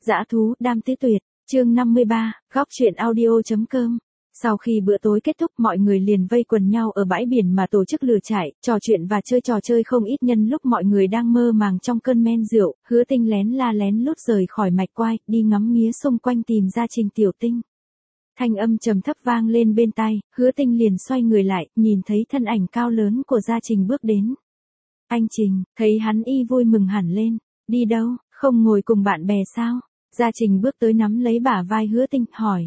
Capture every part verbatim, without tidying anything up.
Dã thú đam tứ tuyệt, chương năm mươi ba, góc truyện audio.com. Sau khi bữa tối kết thúc, mọi người liền vây quần nhau ở bãi biển mà tổ chức lửa trại, trò chuyện và chơi trò chơi không ít. Nhân lúc mọi người đang mơ màng trong cơn men rượu, Hứa Tinh lén la lén lút rời khỏi mạch quai, đi ngắm nghía xung quanh tìm ra Trình Tiểu Tinh. Thanh âm trầm thấp vang lên bên tai, Hứa Tinh liền xoay người lại, nhìn thấy thân ảnh cao lớn của Gia Trình bước đến. Anh Trình, thấy hắn y vui mừng hẳn lên, đi đâu, không ngồi cùng bạn bè sao? Gia Trình bước tới nắm lấy bả vai Hứa Tinh, hỏi.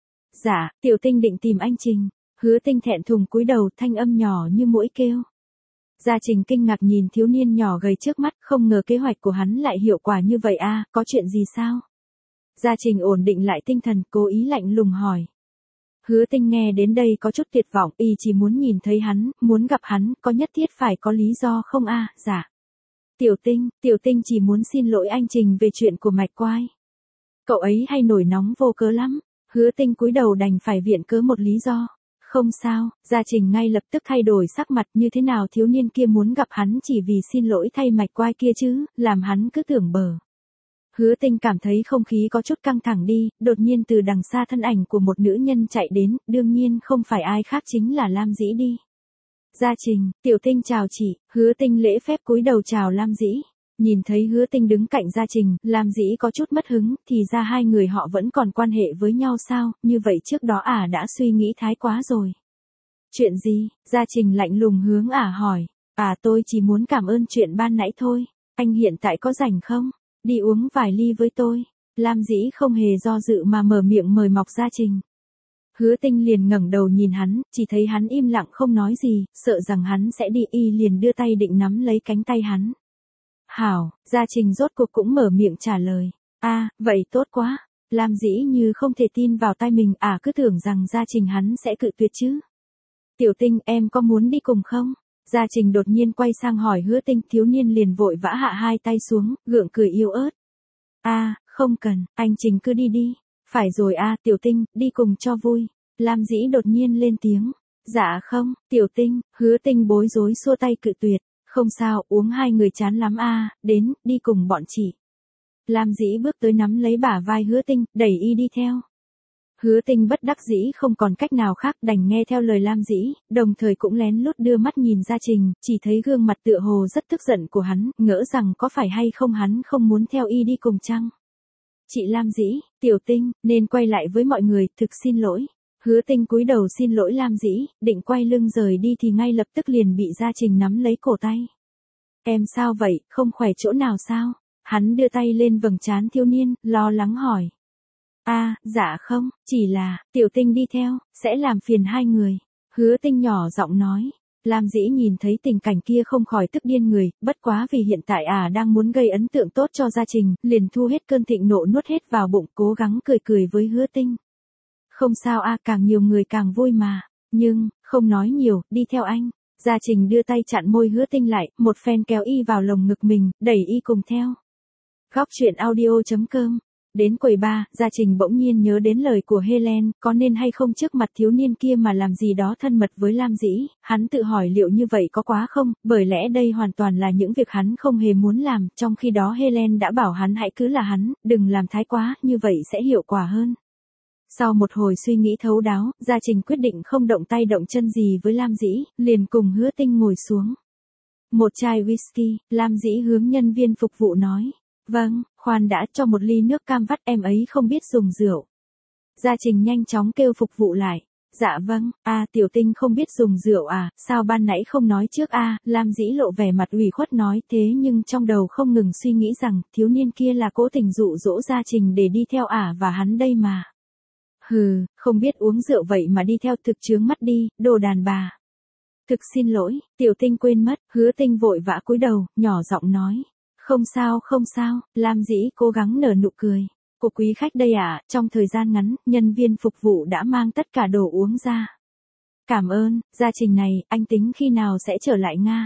Dạ, Tiểu Tinh định tìm anh Trình. Hứa Tinh thẹn thùng cúi đầu, thanh âm nhỏ như muỗi kêu. Gia Trình kinh ngạc nhìn thiếu niên nhỏ gầy trước mắt, không ngờ kế hoạch của hắn lại hiệu quả như vậy à, có chuyện gì sao? Gia Trình ổn định lại tinh thần, cố ý lạnh lùng hỏi. Hứa Tinh nghe đến đây có chút tuyệt vọng, y chỉ muốn nhìn thấy hắn, muốn gặp hắn, có nhất thiết phải có lý do không a? À? Dạ. Tiểu Tinh, Tiểu Tinh chỉ muốn xin lỗi anh Trình về chuyện của mạch quai. Cậu ấy hay nổi nóng vô cớ lắm. Hứa Tinh cúi đầu đành phải viện cớ một lý do. Không sao, Gia Trình ngay lập tức thay đổi sắc mặt, như thế nào thiếu niên kia muốn gặp hắn chỉ vì xin lỗi thay mạch quai kia chứ, làm hắn cứ tưởng bờ. Hứa Tinh cảm thấy không khí có chút căng thẳng đi, đột nhiên từ đằng xa thân ảnh của một nữ nhân chạy đến, đương nhiên không phải ai khác chính là Lam Dĩ đi. Gia Trình, Tiểu Tinh chào chị. Hứa Tinh lễ phép cúi đầu chào Lam Dĩ. Nhìn thấy Hứa Tinh đứng cạnh Gia Trình, Lam Dĩ có chút mất hứng, thì ra hai người họ vẫn còn quan hệ với nhau sao, như vậy trước đó ả à đã suy nghĩ thái quá rồi. Chuyện gì? Gia Trình lạnh lùng hướng ả à hỏi. À tôi chỉ muốn cảm ơn chuyện ban nãy thôi, anh hiện tại có rảnh không? Đi uống vài ly với tôi. Lam Dĩ không hề do dự mà mở miệng mời mọc Gia Trình. Hứa Tinh liền ngẩng đầu nhìn hắn, chỉ thấy hắn im lặng không nói gì, sợ rằng hắn sẽ đi, y liền đưa tay định nắm lấy cánh tay hắn. Hảo, Gia Trình rốt cuộc cũng mở miệng trả lời. A, à, vậy tốt quá. Lam Dĩ như không thể tin vào tai mình, à cứ tưởng rằng Gia Trình hắn sẽ cự tuyệt chứ. Tiểu Tinh, em có muốn đi cùng không? Gia Trình đột nhiên quay sang hỏi Hứa Tinh, thiếu niên liền vội vã hạ hai tay xuống, gượng cười yếu ớt. A, à, không cần, anh Trình cứ đi đi. Phải rồi a, à, Tiểu Tinh, đi cùng cho vui. Lam Dĩ đột nhiên lên tiếng. Dạ không, Tiểu Tinh. Hứa Tinh bối rối xua tay cự tuyệt. Không sao, uống hai người chán lắm a, à, đến, đi cùng bọn chị. Lam Dĩ bước tới nắm lấy bả vai Hứa Tinh, đẩy y đi theo. Hứa Tinh bất đắc dĩ không còn cách nào khác, đành nghe theo lời Lam Dĩ, đồng thời cũng lén lút đưa mắt nhìn Gia Trình, chỉ thấy gương mặt tựa hồ rất tức giận của hắn, ngỡ rằng có phải hay không hắn không muốn theo y đi cùng chăng. Chị Lam Dĩ, Tiểu Tinh, nên quay lại với mọi người, thực xin lỗi. Hứa Tinh cúi đầu xin lỗi Lam Dĩ, định quay lưng rời đi thì ngay lập tức liền bị Gia Trình nắm lấy cổ tay. Em sao vậy, không khỏe chỗ nào sao? Hắn đưa tay lên vầng trán thiếu niên, lo lắng hỏi. A, à, dạ không, chỉ là, Tiểu Tinh đi theo, sẽ làm phiền hai người. Hứa Tinh nhỏ giọng nói. Lam Dĩ nhìn thấy tình cảnh kia không khỏi tức điên người, bất quá vì hiện tại à đang muốn gây ấn tượng tốt cho Gia Trình, liền thu hết cơn thịnh nộ nuốt hết vào bụng, cố gắng cười cười với Hứa Tinh. Không sao a, à, càng nhiều người càng vui mà. Nhưng, không nói nhiều, đi theo anh. Gia Trình đưa tay chặn môi Hứa Tinh lại, một phen kéo y vào lồng ngực mình, đẩy y cùng theo. Góc truyện audio.com. Đến quầy bar, Gia Trình bỗng nhiên nhớ đến lời của Helen, có nên hay không trước mặt thiếu niên kia mà làm gì đó thân mật với Lam Dĩ, hắn tự hỏi liệu như vậy có quá không, bởi lẽ đây hoàn toàn là những việc hắn không hề muốn làm, trong khi đó Helen đã bảo hắn hãy cứ là hắn, đừng làm thái quá, như vậy sẽ hiệu quả hơn. Sau một hồi suy nghĩ thấu đáo, Gia Trình quyết định không động tay động chân gì với Lam Dĩ, liền cùng Hứa Tinh ngồi xuống. Một chai whisky, Lam Dĩ hướng nhân viên phục vụ nói. Vâng, khoan đã, cho một ly nước cam vắt, em ấy không biết dùng rượu. Gia Trình nhanh chóng kêu phục vụ lại. Dạ vâng, a à, Tiểu Tinh không biết dùng rượu à, sao ban nãy không nói trước a? À? Lam Dĩ lộ vẻ mặt ủy khuất nói, thế nhưng trong đầu không ngừng suy nghĩ rằng, thiếu niên kia là cố tình dụ dỗ Gia Trình để đi theo ả à và hắn đây mà. Hừ, không biết uống rượu vậy mà đi theo, thực chướng mắt đi, đồ đàn bà. Thực xin lỗi, Tiểu Tinh quên mất. Hứa Tinh vội vã cúi đầu, nhỏ giọng nói. Không sao không sao, Lam Dĩ cố gắng nở nụ cười. Cô quý khách đây à, trong thời gian ngắn, nhân viên phục vụ đã mang tất cả đồ uống ra. Cảm ơn, Gia Trình này, anh tính khi nào sẽ trở lại Nga?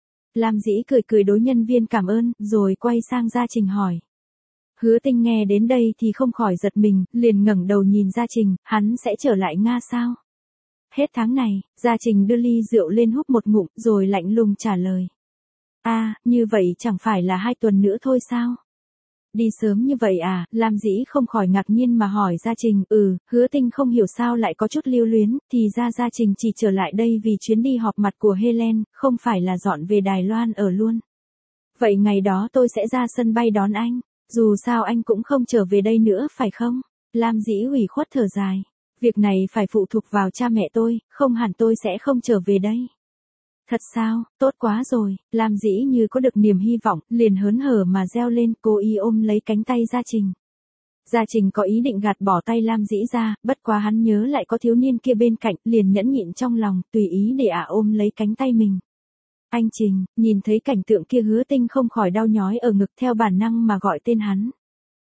Lam Dĩ cười cười đối nhân viên cảm ơn, rồi quay sang Gia Trình hỏi. Hứa Tinh nghe đến đây thì không khỏi giật mình, liền ngẩng đầu nhìn Gia Trình, hắn sẽ trở lại Nga sao? Hết tháng này, Gia Trình đưa ly rượu lên húp một ngụm, rồi lạnh lùng trả lời. A, à, như vậy chẳng phải là hai tuần nữa thôi sao? Đi sớm như vậy à, Lam Dĩ không khỏi ngạc nhiên mà hỏi Gia Trình, ừ, Hứa Tinh không hiểu sao lại có chút lưu luyến, thì ra Gia Trình chỉ trở lại đây vì chuyến đi họp mặt của Helen, không phải là dọn về Đài Loan ở luôn. Vậy ngày đó tôi sẽ ra sân bay đón anh, dù sao anh cũng không trở về đây nữa phải không? Lam Dĩ ủy khuất thở dài, việc này phải phụ thuộc vào cha mẹ tôi, không hẳn tôi sẽ không trở về đây. Thật sao, tốt quá rồi, Lam Dĩ như có được niềm hy vọng, liền hớn hở mà reo lên, cô y ôm lấy cánh tay Gia Trình. Gia Trình có ý định gạt bỏ tay Lam Dĩ ra, bất quá hắn nhớ lại có thiếu niên kia bên cạnh, liền nhẫn nhịn trong lòng, tùy ý để ả ôm lấy cánh tay mình. Anh Trình, nhìn thấy cảnh tượng kia Hứa Tinh không khỏi đau nhói ở ngực theo bản năng mà gọi tên hắn.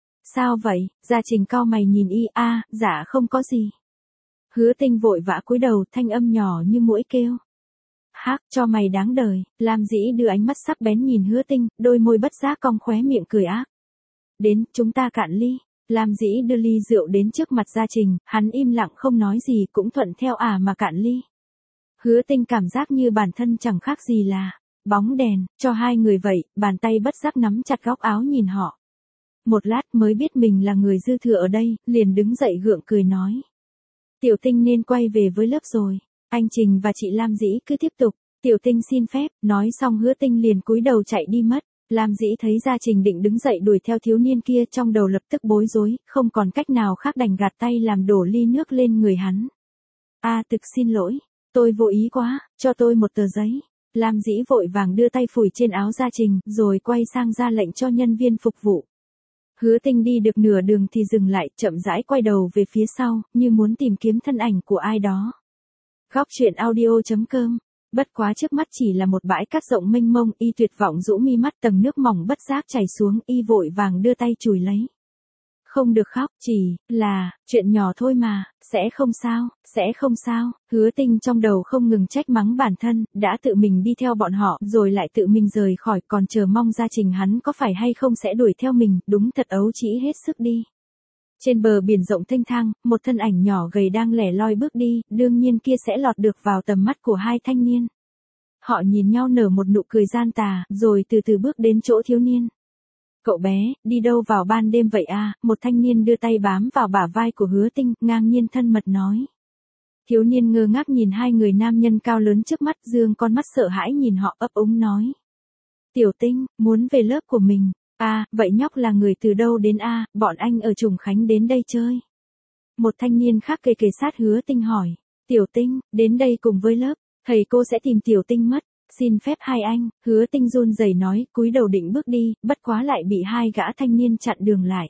Sao vậy, Gia Trình cau mày nhìn y, a, dạ không có gì. Hứa Tinh vội vã cúi đầu, thanh âm nhỏ như muỗi kêu. Hác, cho mày đáng đời, Lam Dĩ đưa ánh mắt sắc bén nhìn Hứa Tinh, đôi môi bất giác cong khóe miệng cười ác. Đến, chúng ta cạn ly. Lam Dĩ đưa ly rượu đến trước mặt Gia Trình, hắn im lặng không nói gì cũng thuận theo ả mà cạn ly. Hứa Tinh cảm giác như bản thân chẳng khác gì là bóng đèn, cho hai người vậy, bàn tay bất giác nắm chặt góc áo nhìn họ. Một lát mới biết mình là người dư thừa ở đây, liền đứng dậy gượng cười nói. Tiểu Tinh nên quay về với lớp rồi. Anh Trình và chị Lam Dĩ cứ tiếp tục, Tiểu Tinh xin phép, nói xong Hứa Tinh liền cúi đầu chạy đi mất. Lam Dĩ thấy Gia Trình định đứng dậy đuổi theo thiếu niên kia, trong đầu lập tức bối rối, không còn cách nào khác đành gạt tay làm đổ ly nước lên người hắn. A à, thực xin lỗi, tôi vô ý quá, cho tôi một tờ giấy. Lam Dĩ vội vàng đưa tay phủi trên áo Gia Trình, rồi quay sang ra lệnh cho nhân viên phục vụ. Hứa Tinh đi được nửa đường thì dừng lại, chậm rãi quay đầu về phía sau, như muốn tìm kiếm thân ảnh của ai đó. Góc truyện audio chấm com. Bất quá trước mắt chỉ là một bãi cát rộng mênh mông, y tuyệt vọng rũ mi mắt, tầng nước mỏng bất giác chảy xuống, y vội vàng đưa tay chùi lấy. Không được khóc, chỉ là chuyện nhỏ thôi mà, sẽ không sao, sẽ không sao. Hứa Tinh trong đầu không ngừng trách mắng bản thân, đã tự mình đi theo bọn họ, rồi lại tự mình rời khỏi, còn chờ mong Gia Trình hắn có phải hay không sẽ đuổi theo mình, đúng thật ấu trĩ hết sức đi. Trên bờ biển rộng thênh thang, một thân ảnh nhỏ gầy đang lẻ loi bước đi, đương nhiên kia sẽ lọt được vào tầm mắt của hai thanh niên. Họ nhìn nhau nở một nụ cười gian tà, rồi từ từ bước đến chỗ thiếu niên. Cậu bé, đi đâu vào ban đêm vậy à? Một thanh niên đưa tay bám vào bả vai của Hứa Tinh, ngang nhiên thân mật nói. Thiếu niên ngơ ngác nhìn hai người nam nhân cao lớn trước mắt, dương con mắt sợ hãi nhìn họ, ấp úng nói. Tiểu Tinh, muốn về lớp của mình. À, vậy nhóc là người từ đâu đến a? À, bọn anh ở Trùng Khánh đến đây chơi. Một thanh niên khác kề kề sát Hứa Tinh hỏi. Tiểu Tinh, đến đây cùng với lớp, thầy cô sẽ tìm Tiểu Tinh mất. Xin phép hai anh, Hứa Tinh run rẩy nói, cúi đầu định bước đi, bất quá lại bị hai gã thanh niên chặn đường lại.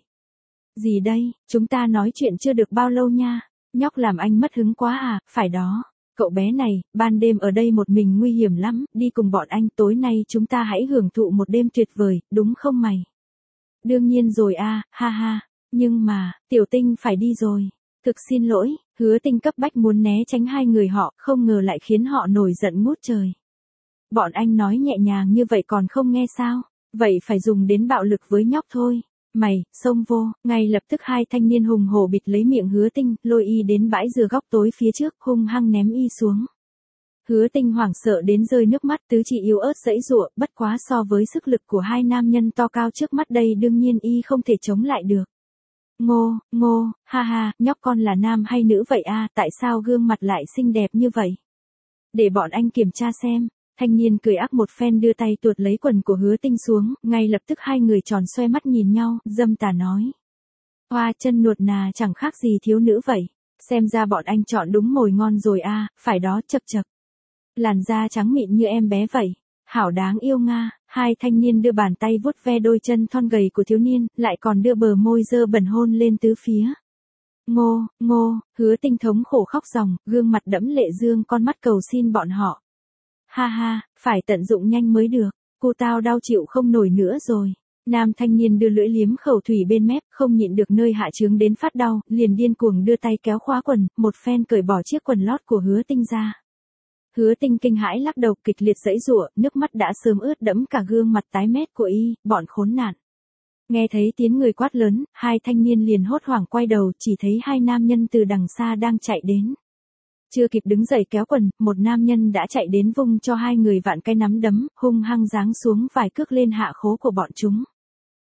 Gì đây, chúng ta nói chuyện chưa được bao lâu nha, nhóc làm anh mất hứng quá à, phải đó. Cậu bé này, ban đêm ở đây một mình nguy hiểm lắm, đi cùng bọn anh, tối nay chúng ta hãy hưởng thụ một đêm tuyệt vời, đúng không mày? Đương nhiên rồi a, ha ha, nhưng mà, Tiểu Tinh phải đi rồi. Thực xin lỗi, Hứa Tinh cấp bách muốn né tránh hai người họ, không ngờ lại khiến họ nổi giận ngút trời. Bọn anh nói nhẹ nhàng như vậy còn không nghe sao, vậy phải dùng đến bạo lực với nhóc thôi. Mày, xông vô, ngay lập tức hai thanh niên hùng hổ bịt lấy miệng Hứa Tinh, lôi y đến bãi dừa góc tối phía trước, hung hăng ném y xuống. Hứa Tinh hoảng sợ đến rơi nước mắt, tứ chi yếu ớt giãy giụa, bất quá so với sức lực của hai nam nhân to cao trước mắt đây đương nhiên y không thể chống lại được. Ngô, ngô, ha ha, nhóc con là nam hay nữ vậy a? Tại sao gương mặt lại xinh đẹp như vậy? Để bọn anh kiểm tra xem. Thanh niên cười ác một phen đưa tay tuột lấy quần của Hứa Tinh xuống, ngay lập tức hai người tròn xoe mắt nhìn nhau, dâm tà nói. Hoa chân nuột nà chẳng khác gì thiếu nữ vậy, xem ra bọn anh chọn đúng mồi ngon rồi a, à, phải đó, chập chập. Làn da trắng mịn như em bé vậy, hảo đáng yêu nga. Hai thanh niên đưa bàn tay vuốt ve đôi chân thon gầy của thiếu niên, lại còn đưa bờ môi dơ bẩn hôn lên tứ phía. Ngô, ngô, Hứa Tinh thống khổ khóc ròng, gương mặt đẫm lệ dương con mắt cầu xin bọn họ. Ha ha, phải tận dụng nhanh mới được, cô tao đau chịu không nổi nữa rồi. Nam thanh niên đưa lưỡi liếm khẩu thủy bên mép, không nhịn được nơi hạ trướng đến phát đau, liền điên cuồng đưa tay kéo khóa quần, một phen cởi bỏ chiếc quần lót của Hứa Tinh ra. Hứa Tinh kinh hãi lắc đầu kịch liệt giãy giụa, nước mắt đã sớm ướt đẫm cả gương mặt tái mét của y, bọn khốn nạn. Nghe thấy tiếng người quát lớn, hai thanh niên liền hốt hoảng quay đầu, chỉ thấy hai nam nhân từ đằng xa đang chạy đến. Chưa kịp đứng dậy kéo quần, một nam nhân đã chạy đến vung cho hai người vạn cái nắm đấm, hung hăng giáng xuống vài cước lên hạ khố của bọn chúng.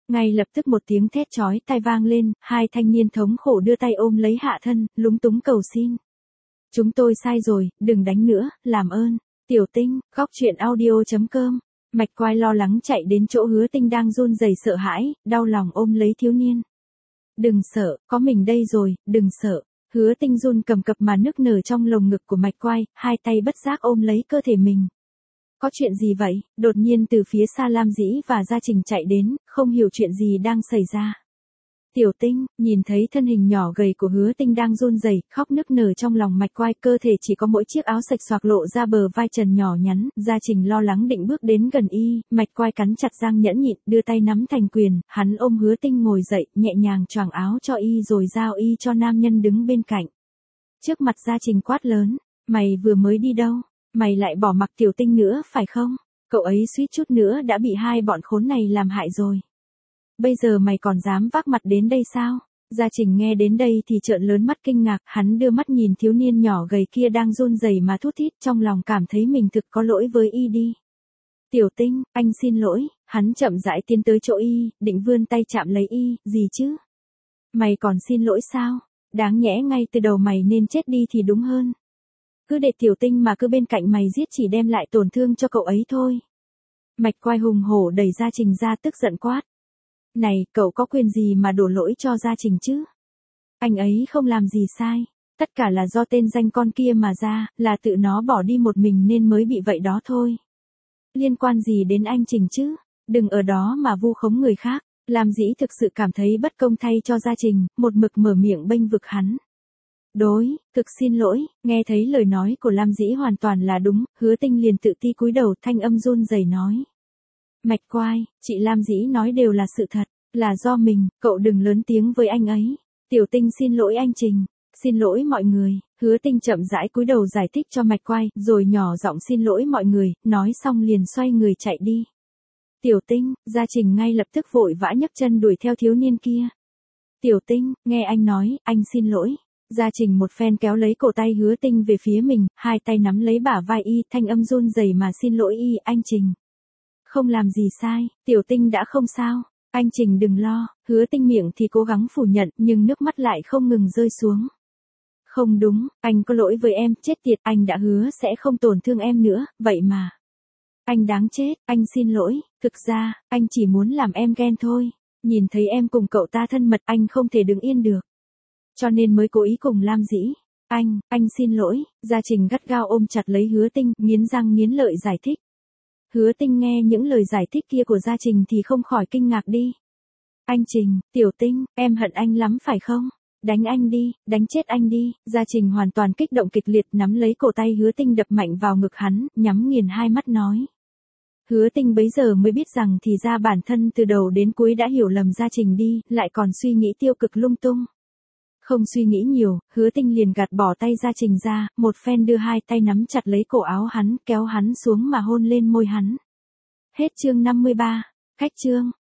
Ngay lập tức một tiếng thét chói tai vang lên, hai thanh niên thống khổ đưa tay ôm lấy hạ thân, lúng túng cầu xin. Chúng tôi sai rồi, đừng đánh nữa, làm ơn. Tiểu Tinh, góc truyện audio chấm com. Mạch Quai lo lắng chạy đến chỗ Hứa Tinh đang run rẩy sợ hãi, đau lòng ôm lấy thiếu niên. Đừng sợ, có mình đây rồi, đừng sợ. Hứa Tinh run cầm cập mà nức nở trong lồng ngực của Mạch Quai, hai tay bất giác ôm lấy cơ thể mình. Có chuyện gì vậy? Đột nhiên từ phía xa Lam Dĩ và Gia Trình chạy đến, không hiểu chuyện gì đang xảy ra. Tiểu Tinh, nhìn thấy thân hình nhỏ gầy của Hứa Tinh đang run rẩy, khóc nức nở trong lòng Mạch Quai, cơ thể chỉ có mỗi chiếc áo sạch xoạc lộ ra bờ vai trần nhỏ nhắn, Gia Trình lo lắng định bước đến gần y, Mạch Quai cắn chặt răng nhẫn nhịn, đưa tay nắm thành quyền, hắn ôm Hứa Tinh ngồi dậy, nhẹ nhàng choàng áo cho y rồi giao y cho nam nhân đứng bên cạnh. Trước mặt Gia Trình quát lớn, mày vừa mới đi đâu? Mày lại bỏ mặc Tiểu Tinh nữa phải không? Cậu ấy suýt chút nữa đã bị hai bọn khốn này làm hại rồi. Bây giờ mày còn dám vác mặt đến đây sao? Gia Trình nghe đến đây thì trợn lớn mắt kinh ngạc, hắn đưa mắt nhìn thiếu niên nhỏ gầy kia đang run rẩy mà thút thít, trong lòng cảm thấy mình thực có lỗi với y đi. Tiểu Tinh, anh xin lỗi, hắn chậm rãi tiến tới chỗ y, định vươn tay chạm lấy y, gì chứ? Mày còn xin lỗi sao? Đáng nhẽ ngay từ đầu mày nên chết đi thì đúng hơn. Cứ để Tiểu Tinh mà cứ bên cạnh mày giết chỉ đem lại tổn thương cho cậu ấy thôi. Mạch Quai hùng hổ đẩy Gia Trình ra tức giận quát. Này, cậu có quyền gì mà đổ lỗi cho Gia Trình chứ? Anh ấy không làm gì sai. Tất cả là do tên danh con kia mà ra, là tự nó bỏ đi một mình nên mới bị vậy đó thôi. Liên quan gì đến anh Trình chứ? Đừng ở đó mà vu khống người khác. Lam Dĩ thực sự cảm thấy bất công thay cho Gia Trình, một mực mở miệng bênh vực hắn. Đối, thực xin lỗi, nghe thấy lời nói của Lam Dĩ hoàn toàn là đúng, Hứa Tinh liền tự ti cúi đầu thanh âm run rẩy nói. Mạch Quai, chị Lam Dĩ nói đều là sự thật, là do mình, cậu đừng lớn tiếng với anh ấy. Tiểu Tinh xin lỗi anh Trình, xin lỗi mọi người. Hứa Tinh chậm rãi cúi đầu giải thích cho Mạch Quai, rồi nhỏ giọng xin lỗi mọi người, nói xong liền xoay người chạy đi. Tiểu Tinh, Gia Trình ngay lập tức vội vã nhấc chân đuổi theo thiếu niên kia. Tiểu Tinh, nghe anh nói, anh xin lỗi. Gia Trình một phen kéo lấy cổ tay Hứa Tinh về phía mình, hai tay nắm lấy bả vai y, thanh âm run rẩy mà xin lỗi y, anh Trình. Không làm gì sai, Tiểu Tinh đã không sao, anh Trình đừng lo. Hứa Tinh miệng thì cố gắng phủ nhận, nhưng nước mắt lại không ngừng rơi xuống. Không đúng, anh có lỗi với em, chết tiệt, anh đã hứa sẽ không tổn thương em nữa, vậy mà. Anh đáng chết, anh xin lỗi, thực ra, anh chỉ muốn làm em ghen thôi. Nhìn thấy em cùng cậu ta thân mật, anh không thể đứng yên được. Cho nên mới cố ý cùng Lam Dĩ. Anh, anh xin lỗi. Gia Trình gắt gao ôm chặt lấy Hứa Tinh, nghiến răng nghiến lợi giải thích. Hứa Tinh nghe những lời giải thích kia của Gia Trình thì không khỏi kinh ngạc đi. Anh Trình, Tiểu Tinh, em hận anh lắm phải không? Đánh anh đi, đánh chết anh đi. Gia Trình hoàn toàn kích động kịch liệt nắm lấy cổ tay Hứa Tinh đập mạnh vào ngực hắn, nhắm nghiền hai mắt nói. Hứa Tinh bấy giờ mới biết rằng thì ra bản thân từ đầu đến cuối đã hiểu lầm Gia Trình đi, lại còn suy nghĩ tiêu cực lung tung. Không suy nghĩ nhiều, Hứa Tinh liền gạt bỏ tay Gia Trình ra, một phen đưa hai tay nắm chặt lấy cổ áo hắn, kéo hắn xuống mà hôn lên môi hắn. Hết chương năm mươi ba. Khách chương.